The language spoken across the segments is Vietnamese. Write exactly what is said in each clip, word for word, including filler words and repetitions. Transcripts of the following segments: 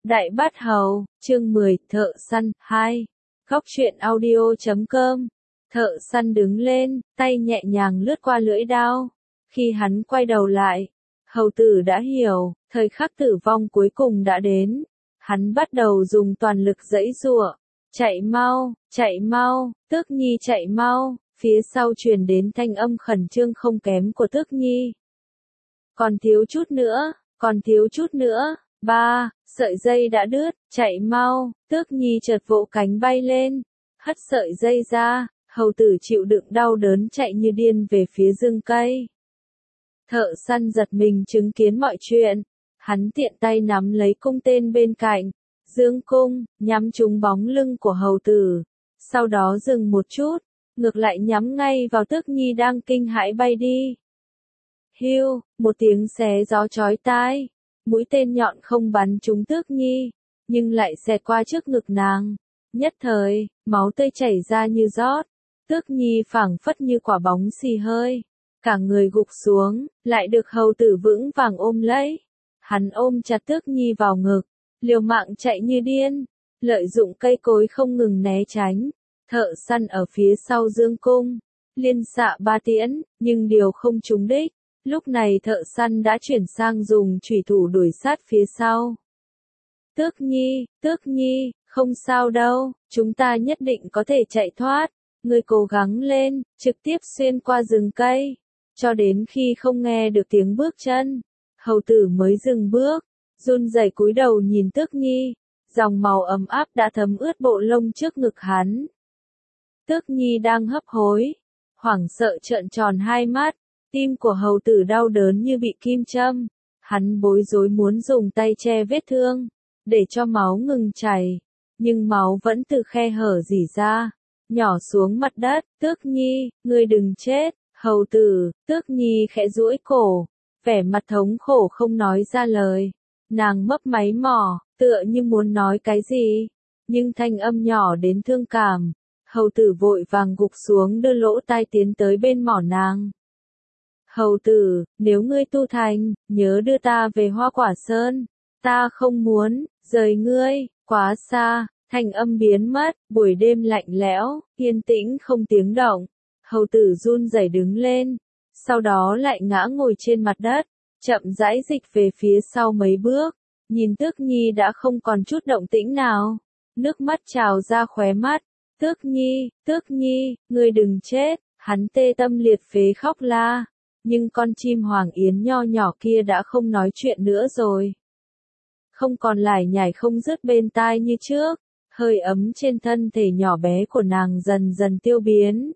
Đại Bát Hầu, chương mười, Thợ Săn, hai. Góc truyện audio chấm com. Thợ săn đứng lên, tay nhẹ nhàng lướt qua lưỡi đao. Khi hắn quay đầu lại, hầu tử đã hiểu, thời khắc tử vong cuối cùng đã đến. Hắn bắt đầu dùng toàn lực giãy giụa. Chạy mau, chạy mau, Tước Nhi chạy mau, phía sau truyền đến thanh âm khẩn trương không kém của Tước Nhi. Còn thiếu chút nữa, còn thiếu chút nữa. Ba, sợi dây đã đứt, chạy mau, Tước Nhi chợt vỗ cánh bay lên, hất sợi dây ra, hầu tử chịu đựng đau đớn chạy như điên về phía rừng cây. Thợ săn giật mình chứng kiến mọi chuyện, hắn tiện tay nắm lấy cung tên bên cạnh, giương cung, nhắm trúng bóng lưng của hầu tử, sau đó dừng một chút, ngược lại nhắm ngay vào Tước Nhi đang kinh hãi bay đi. Hiu, một tiếng xé gió chói tai. Mũi tên nhọn không bắn trúng Tước Nhi, nhưng lại xẹt qua trước ngực nàng. Nhất thời, máu tươi chảy ra như rót. Tước Nhi phảng phất như quả bóng xì hơi. Cả người gục xuống, lại được hầu tử vững vàng ôm lấy. Hắn ôm chặt Tước Nhi vào ngực, liều mạng chạy như điên. Lợi dụng cây cối không ngừng né tránh. Thợ săn ở phía sau dương cung, liên xạ ba tiễn, nhưng điều không trúng đích. Lúc này thợ săn đã chuyển sang dùng chủy thủ đuổi sát phía sau. Tước Nhi, Tước Nhi, không sao đâu, chúng ta nhất định có thể chạy thoát. Ngươi cố gắng lên, trực tiếp xuyên qua rừng cây, cho đến khi không nghe được tiếng bước chân. Hầu tử mới dừng bước, run rẩy cúi đầu nhìn Tước Nhi, dòng màu ấm áp đã thấm ướt bộ lông trước ngực hắn. Tước Nhi đang hấp hối, hoảng sợ trợn tròn hai mắt. Tim của hầu tử đau đớn như bị kim châm, hắn bối rối muốn dùng tay che vết thương, để cho máu ngừng chảy, nhưng máu vẫn từ khe hở rỉ ra, nhỏ xuống mặt đất. Tước Nhi, ngươi đừng chết, hầu tử. Tước Nhi khẽ duỗi cổ, vẻ mặt thống khổ không nói ra lời, nàng mấp máy mỏ, tựa như muốn nói cái gì, nhưng thanh âm nhỏ đến thương cảm. Hầu tử vội vàng gục xuống đưa lỗ tai tiến tới bên mỏ nàng. Hầu tử, nếu ngươi tu thành, nhớ đưa ta về Hoa Quả Sơn. Ta không muốn rời ngươi quá xa. Thanh âm biến mất, buổi đêm lạnh lẽo, yên tĩnh không tiếng động. Hầu tử run rẩy đứng lên, sau đó lại ngã ngồi trên mặt đất, chậm rãi dịch về phía sau mấy bước, nhìn Tước Nhi đã không còn chút động tĩnh nào, nước mắt trào ra khóe mắt. Tước Nhi, Tước Nhi, ngươi đừng chết. Hắn tê tâm liệt phế khóc la. Nhưng con chim hoàng yến nho nhỏ kia đã không nói chuyện nữa rồi. Không còn lải nhải không dứt bên tai như trước, hơi ấm trên thân thể nhỏ bé của nàng dần dần tiêu biến.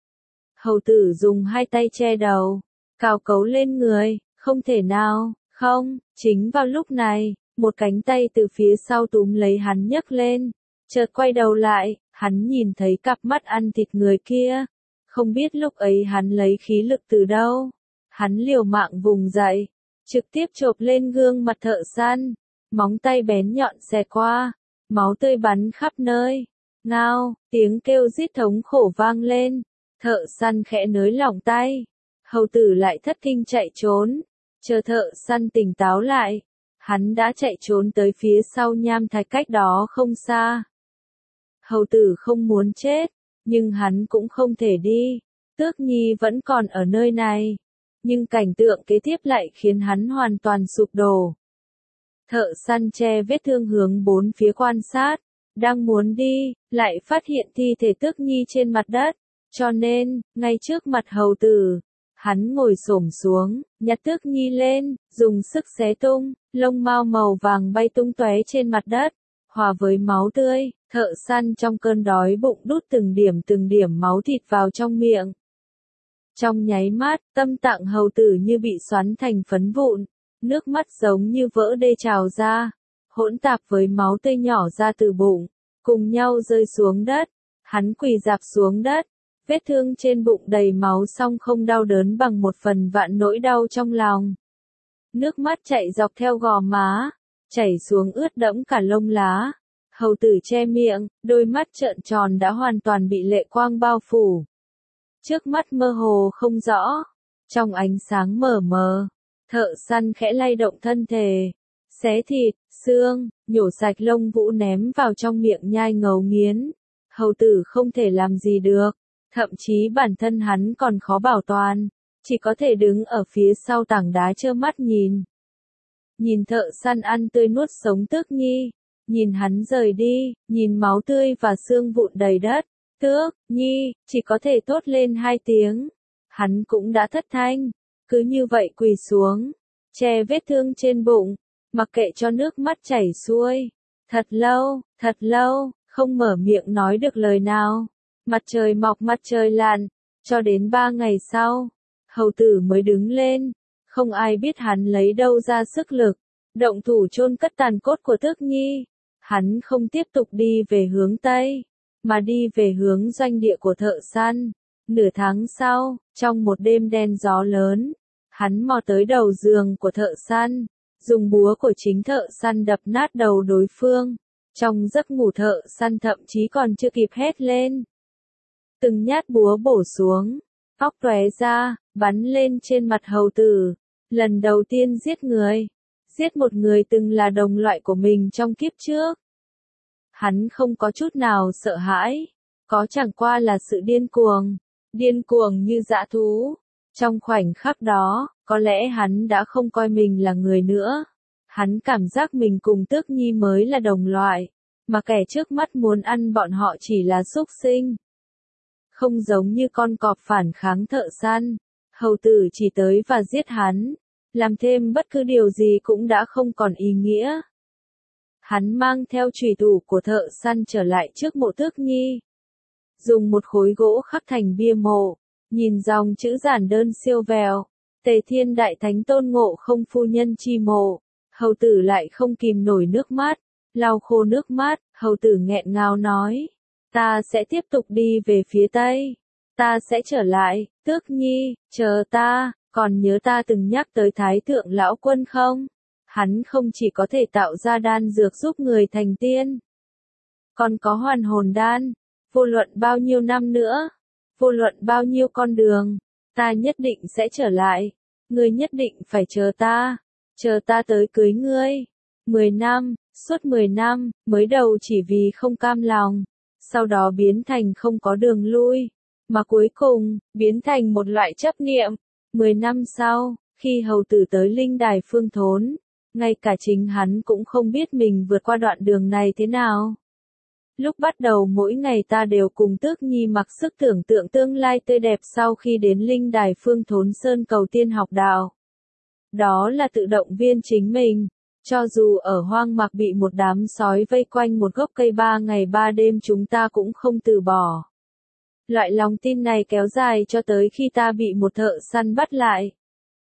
Hầu tử dùng hai tay che đầu, cào cấu lên người, không thể nào, không. Chính vào lúc này, một cánh tay từ phía sau túm lấy hắn nhấc lên, chợt quay đầu lại, hắn nhìn thấy cặp mắt ăn thịt người kia. Không biết lúc ấy hắn lấy khí lực từ đâu. Hắn liều mạng vùng dậy, trực tiếp chộp lên gương mặt thợ săn, móng tay bén nhọn xẹt qua, máu tươi bắn khắp nơi. Ngao, tiếng kêu rít thống khổ vang lên, thợ săn khẽ nới lỏng tay, hầu tử lại thất kinh chạy trốn, chờ thợ săn tỉnh táo lại, hắn đã chạy trốn tới phía sau nham thạch cách đó không xa. Hầu tử không muốn chết, nhưng hắn cũng không thể đi, Tước Nhi vẫn còn ở nơi này. Nhưng cảnh tượng kế tiếp lại khiến hắn hoàn toàn sụp đổ. Thợ săn che vết thương hướng bốn phía quan sát, đang muốn đi, lại phát hiện thi thể Tước Nhi trên mặt đất, cho nên, ngay trước mặt hầu tử, hắn ngồi xổm xuống, nhặt Tước Nhi lên, dùng sức xé tung, lông mao màu vàng bay tung tóe trên mặt đất, hòa với máu tươi. Thợ săn trong cơn đói bụng đút từng điểm từng điểm máu thịt vào trong miệng. Trong nháy mắt, tâm tạng hầu tử như bị xoắn thành phấn vụn, nước mắt giống như vỡ đê trào ra, hỗn tạp với máu tươi nhỏ ra từ bụng, cùng nhau rơi xuống đất. Hắn quỳ rạp xuống đất, vết thương trên bụng đầy máu song không đau đớn bằng một phần vạn nỗi đau trong lòng. Nước mắt chảy dọc theo gò má, chảy xuống ướt đẫm cả lông lá. Hầu tử che miệng, đôi mắt trợn tròn đã hoàn toàn bị lệ quang bao phủ. Trước mắt mơ hồ không rõ, trong ánh sáng mờ mờ, thợ săn khẽ lay động thân thể, xé thịt, xương, nhổ sạch lông vũ ném vào trong miệng nhai ngấu nghiến. Hầu tử không thể làm gì được, thậm chí bản thân hắn còn khó bảo toàn, chỉ có thể đứng ở phía sau tảng đá trơ mắt nhìn. Nhìn thợ săn ăn tươi nuốt sống Tước Nhi, nhìn hắn rời đi, nhìn máu tươi và xương vụn đầy đất, Tước Nhi chỉ có thể thốt lên hai tiếng. Hắn cũng đã thất thanh, cứ như vậy quỳ xuống, che vết thương trên bụng, mặc kệ cho nước mắt chảy xuôi. Thật lâu, thật lâu, không mở miệng nói được lời nào. Mặt trời mọc mặt trời lặn, cho đến ba ngày sau, hầu tử mới đứng lên. Không ai biết hắn lấy đâu ra sức lực, động thủ chôn cất tàn cốt của Tước Nhi. Hắn không tiếp tục đi về hướng Tây, mà đi về hướng doanh địa của thợ săn. Nửa tháng sau, trong một đêm đen gió lớn, hắn mò tới đầu giường của thợ săn, dùng búa của chính thợ săn đập nát đầu đối phương. Trong giấc ngủ thợ săn thậm chí còn chưa kịp hét lên. Từng nhát búa bổ xuống, óc tóe ra, bắn lên trên mặt hầu tử. Lần đầu tiên giết người, giết một người từng là đồng loại của mình trong kiếp trước. Hắn không có chút nào sợ hãi, có chẳng qua là sự điên cuồng, điên cuồng như dã thú. Trong khoảnh khắc đó, có lẽ hắn đã không coi mình là người nữa. Hắn cảm giác mình cùng Tước Nhi mới là đồng loại, mà kẻ trước mắt muốn ăn bọn họ chỉ là súc sinh. Không giống như con cọp phản kháng thợ săn, hầu tử chỉ tới và giết hắn, làm thêm bất cứ điều gì cũng đã không còn ý nghĩa. Hắn mang theo chùy thủ của thợ săn trở lại trước mộ Tước Nhi. Dùng một khối gỗ khắc thành bia mộ, nhìn dòng chữ giản đơn siêu vẹo, Tề Thiên Đại Thánh Tôn Ngộ Không Phu Nhân chi mộ. Hầu tử lại không kìm nổi nước mắt, lau khô nước mắt, hầu tử nghẹn ngào nói. Ta sẽ tiếp tục đi về phía Tây. Ta sẽ trở lại, Tước Nhi, chờ ta, còn nhớ ta từng nhắc tới Thái Thượng Lão Quân không? Hắn không chỉ có thể tạo ra đan dược giúp người thành tiên, còn có hoàn hồn đan. Vô luận bao nhiêu năm nữa, vô luận bao nhiêu con đường, ta nhất định sẽ trở lại. Ngươi nhất định phải chờ ta. Chờ ta tới cưới ngươi. Mười năm, suốt mười năm, mới đầu chỉ vì không cam lòng, sau đó biến thành không có đường lui, mà cuối cùng, biến thành một loại chấp niệm. Mười năm sau, khi hầu tử tới linh đài Phương Thốn, ngay cả chính hắn cũng không biết mình vượt qua đoạn đường này thế nào. Lúc bắt đầu mỗi ngày ta đều cùng Tước Nhi mặc sức tưởng tượng tương lai tươi đẹp sau khi đến linh đài Phương Thốn Sơn cầu tiên học đạo. Đó là tự động viên chính mình, cho dù ở hoang mạc bị một đám sói vây quanh một gốc cây ba ngày ba đêm chúng ta cũng không từ bỏ. Loại lòng tin này kéo dài cho tới khi ta bị một thợ săn bắt lại.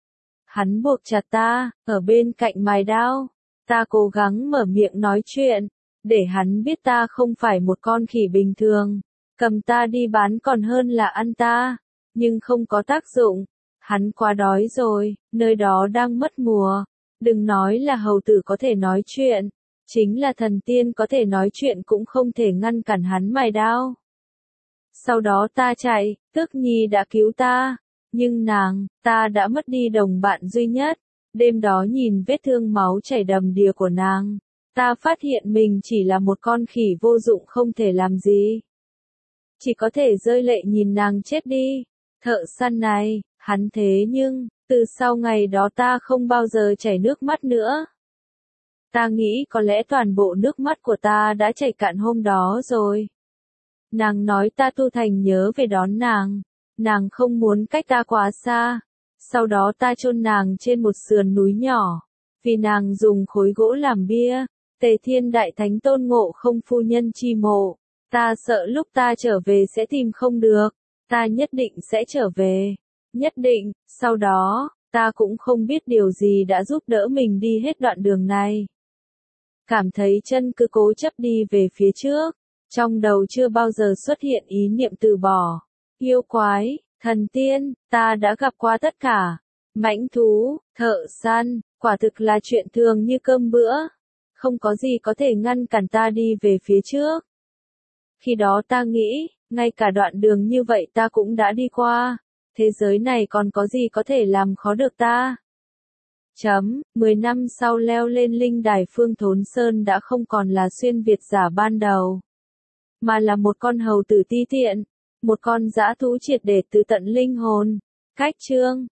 Hắn buộc chặt ta, ở bên cạnh mài đao. Ta cố gắng mở miệng nói chuyện, để hắn biết ta không phải một con khỉ bình thường. Cầm ta đi bán còn hơn là ăn ta, nhưng không có tác dụng. Hắn quá đói rồi, nơi đó đang mất mùa. Đừng nói là hầu tử có thể nói chuyện, chính là thần tiên có thể nói chuyện cũng không thể ngăn cản hắn mài đao. Sau đó ta chạy, Tước Nhi đã cứu ta, nhưng nàng, ta đã mất đi đồng bạn duy nhất. Đêm đó nhìn vết thương máu chảy đầm đìa của nàng, ta phát hiện mình chỉ là một con khỉ vô dụng không thể làm gì. Chỉ có thể rơi lệ nhìn nàng chết đi. Thợ săn này, hắn thế nhưng, từ sau ngày đó ta không bao giờ chảy nước mắt nữa. Ta nghĩ có lẽ toàn bộ nước mắt của ta đã chảy cạn hôm đó rồi. Nàng nói ta tu thành nhớ về đón nàng, nàng không muốn cách ta quá xa. Sau đó ta chôn nàng trên một sườn núi nhỏ, vì nàng dùng khối gỗ làm bia. Tề Thiên Đại Thánh Tôn Ngộ Không Phu Nhân chi mộ. Ta sợ lúc ta trở về sẽ tìm không được. Ta nhất định sẽ trở về. Nhất định, sau đó, ta cũng không biết điều gì đã giúp đỡ mình đi hết đoạn đường này. Cảm thấy chân cứ cố chấp đi về phía trước. Trong đầu chưa bao giờ xuất hiện ý niệm từ bỏ. Yêu quái, thần tiên, ta đã gặp qua tất cả. Mãnh thú, thợ săn, quả thực là chuyện thường như cơm bữa. Không có gì có thể ngăn cản ta đi về phía trước. Khi đó ta nghĩ, ngay cả đoạn đường như vậy ta cũng đã đi qua. Thế giới này còn có gì có thể làm khó được ta? Chấm, mười năm sau leo lên linh đài Phương Thốn Sơn đã không còn là xuyên Việt giả ban đầu, mà là một con hầu tử ti tiện, một con dã thú triệt để tự tận linh hồn. Cách chương